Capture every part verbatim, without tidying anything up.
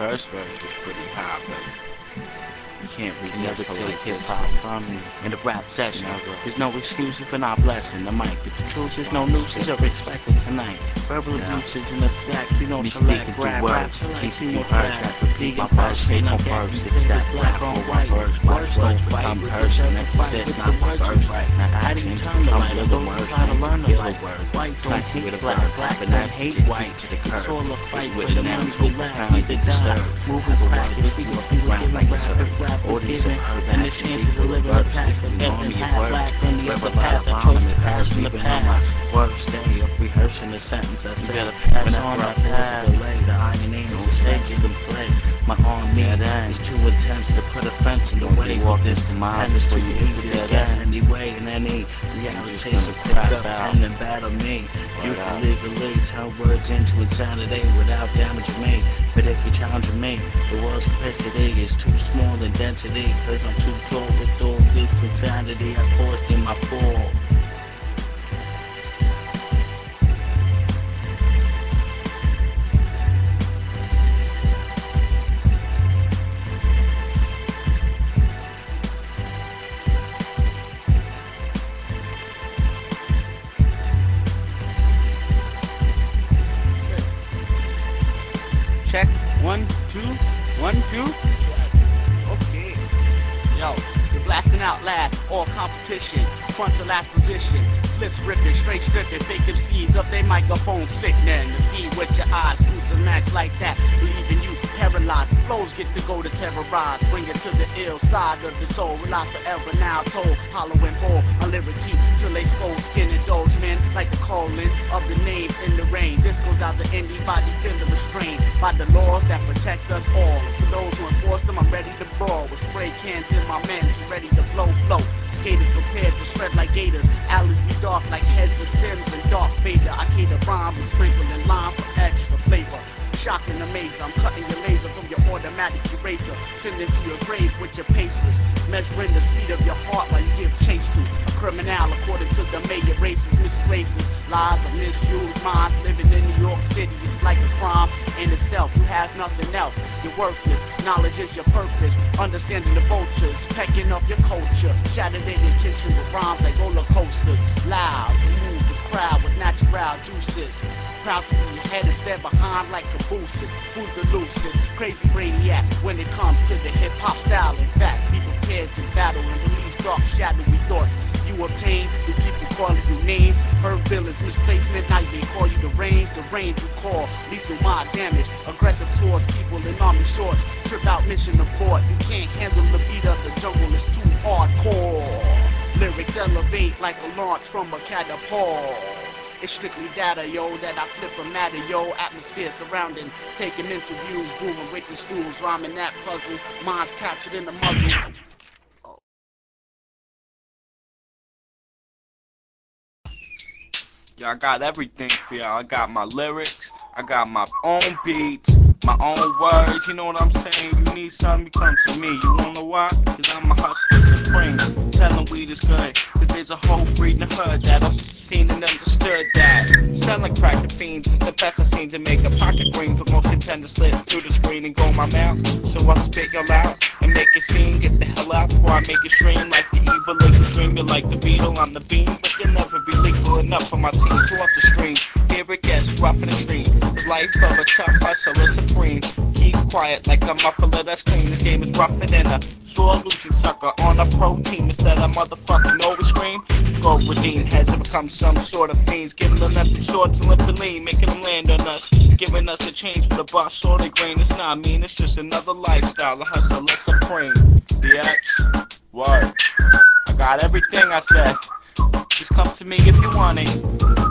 first verse was pretty poppin'. You can't You can never resist take like hip this hop one. from me. In the rap session, Never. there's no excuses for not blessing the mic. But the truth is no nooses are expected tonight. Verbal Yeah. abuse is in effect. You know, Me select speaking through rap, words, rap, just select, keep see it more in words, fact. I repeat my Vegan verse, shape passion, on I get verse, me it's that filled with black rap on over white. verse, Words watch don't words fight become with person, yourself, fight emphasis, with not the the words you verse, write. now Adding actions turn the become light on little those who words, try to now you learn the feel light. a word, Whites don't like hate with a black, verb, black have an don't hate adjective, white. beat to the It's all curb, a fight with for a the noun, money so we lack, profound either you die. disturb, Moving have a crack word is written secrets off we the were ground given like rap it's if herb, rap was order given. superb And the actions chances of equal a living a verse, pack this of is an death army and of half words, black from the wherever other a lot path of I chose rhyme to and pass curse, in the leaving on my past. worst day of rehearsing the sentence I You say, gotta pass whenever on I the pause path. a delay, the iron aim Don't suspended take in play, my arm me Dead end. is too intense to put a fence in the Don't way, be but walking this for miles pen is before too you hit easy the to dead get end. anyway, in any just reality, gonna so pick crap up out. pen and battle me. You Word can up. legally turn words into insanity without damaging me, but if you're challenging me, the world's capacity is too small in density, cause I'm too tall with all this insanity I caused in my fall. Check. One, two, one, two. Okay. Yo, you're blasting out last, all competition, fronts to last position, flips ripping, straight stripping, fake M Cs up they microphone sickening. To see with your eyes, boost a match like that, leaving you paralyzed. Flows get to go to terrorize, bring it to the ill side of the soul. Realize forever now told, hollow and bold, on lyrics heat till they skull skin indulge men like the calling of the name in the rain. This goes out to anybody feeling restrained by the laws that protect us all. For those who enforce them, I'm ready to brawl with spray cans in my men's ready to blow, blow. Skaters prepared to shred like gators. Alleys be dark like heads of stems and dark Vader. I cater rhyme with sprinkling lime for extra flavor. Shocking the mazer, I'm cutting your laser from your automatic eraser. Sending to your grave with your pacers. Measuring the speed of your heart while you give chase to a criminal according to the mayor races, misplaces, lies of misused minds. Living in New York City is like a crime in itself. You have nothing else, you're worthless. Knowledge is your purpose. Understanding the vultures, pecking off your culture. Shattered their intention with rhymes like roller coasters. Loud to move the crowd with natural juices. Proud to be ahead instead behind like cabooses. Who's the loosest? Crazy brainiac when it comes to the hip hop style. In fact, be prepared to battle and release dark shadowy thoughts you obtain through people calling you names. Heard villains, misplacement, nightly call you the range. The range you call lethal mind damage. Aggressive towards people in army shorts. Trip out mission abort. You can't handle the beat of the jungle, it's too hardcore. Lyrics elevate like a launch from a catapult. It's strictly data, yo, that I flip from matter, yo. Atmosphere surrounding, taking interviews, brewing wicked stools, rhyming that puzzle. Minds captured in the muzzle. Yo, I got everything for y'all. I got my lyrics, I got my own beats, my own words, you know what I'm saying? You need something, you come to me. You wanna why? Cause I'm a hustler supreme. Tell them weed is good, cause there's a whole breed in the hood that I've seen and understood that. Selling crack to fiends is the best I've seen to make a pocket green for most contenders slip through the screen and go in my mouth. So I spit y'all out and make it seem, get the hell out before I make it stream like the evil liquor dream. You're like the beetle on the beam, but you'll never be legal enough for my team. So off the stream, here it gets rough in the street. The life of a tough hustler supreme. Keep quiet like a muffler that's clean. This game is rougher than a sore losing sucker on a pro team. Instead of motherfucking always scream, go redeem heads and become some sort of fiends. Giving them empty swords and lift the lean, making them land on us. Giving us a change for the bus or the grain. It's not mean, it's just another lifestyle. A hustler supreme. B X, word. I got everything I said. Just come to me if you want it.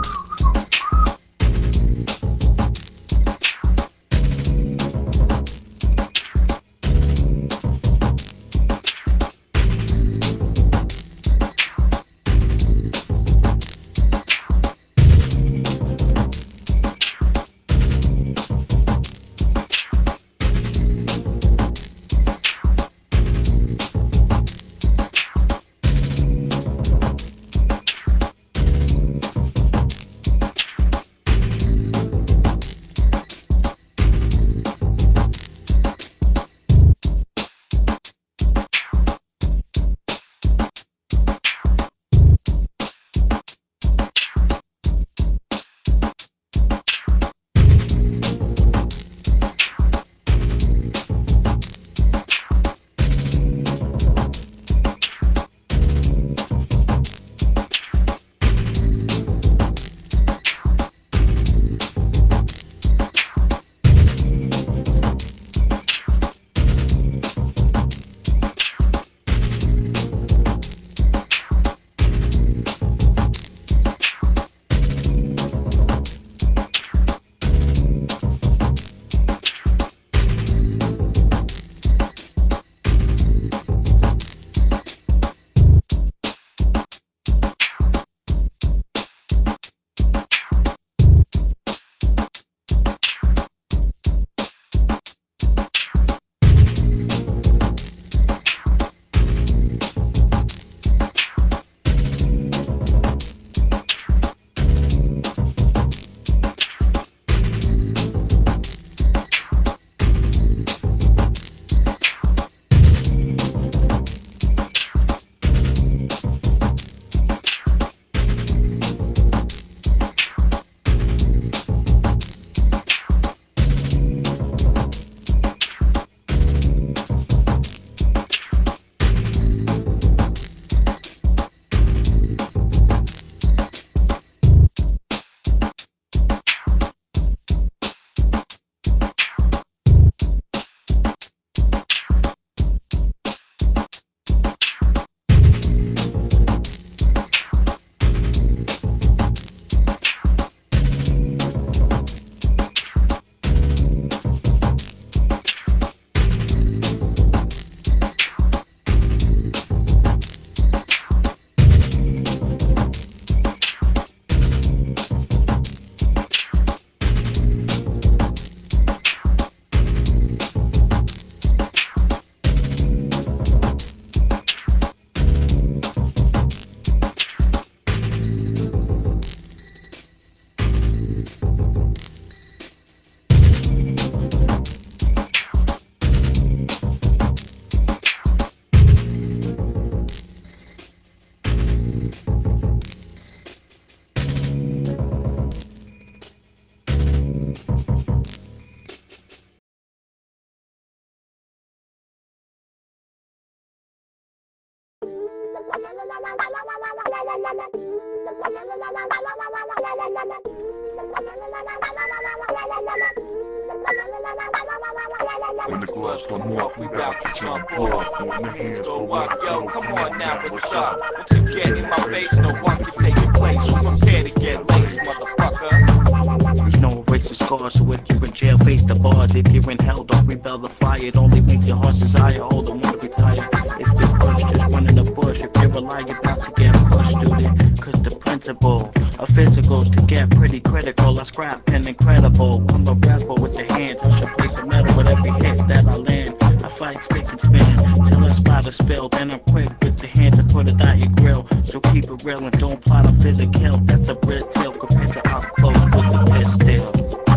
When the gloves come off, we bout to jump off. When the hands go up, yo, come on now, what's up? Once you get in my face, no one can take your place. So prepare to get laced, motherfucker. There's no erasing scars, so if you're in jail, face the bars. If you're in hell, don't rebel the fire. It only makes your heart's desire, hold on, wanna retire. If you're pushed, just run in the bush. If you're a liar, you're about to get pushed, student. Cause the principle of physicals to get pretty critical. I scrap pen incredible. I'm a rapper with the hands. I should place a medal with every hit that I land. I fight, spick and span till I spot a spill. Then I'm quick with the hands and put it out your grill. So keep it real and don't plot on physical. That's a red tail compared to up close with the pistol.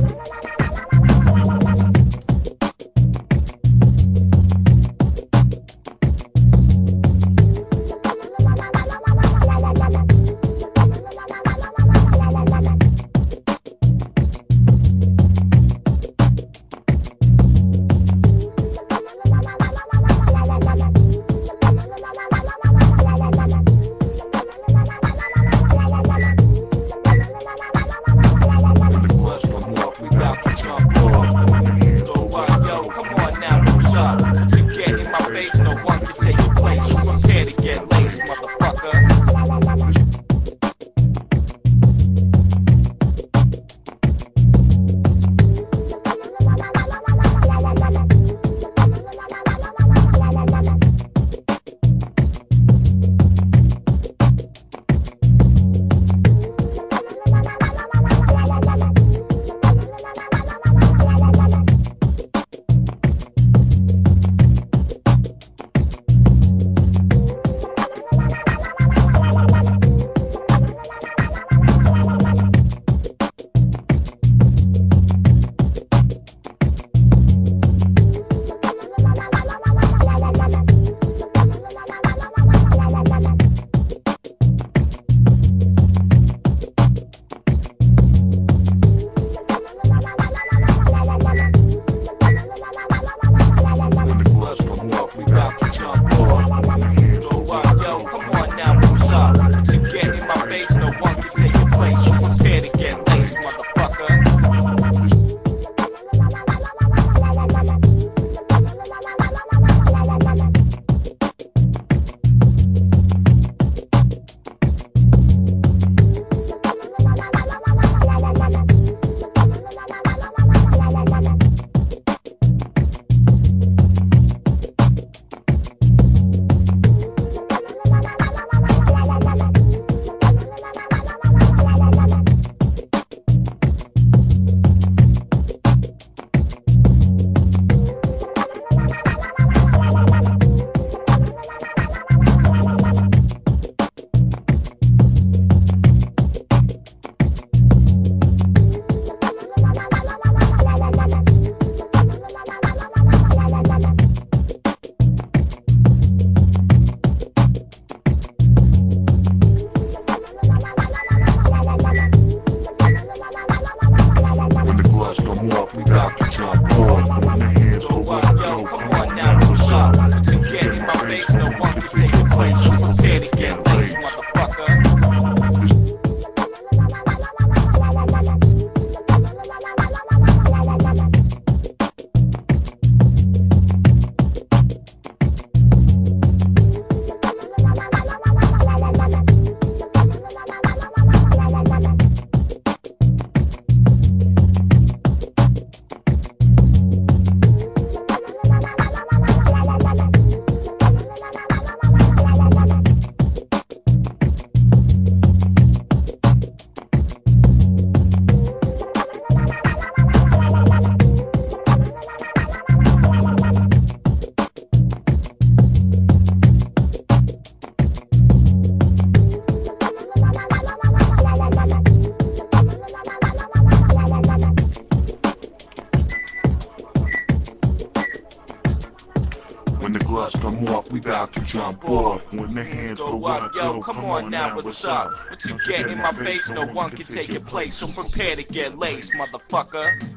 we bout to jump off. When the hands go up, yo, come on now, what's up? Once you get in my face, no one can take your place, so prepare to get laced, motherfucker.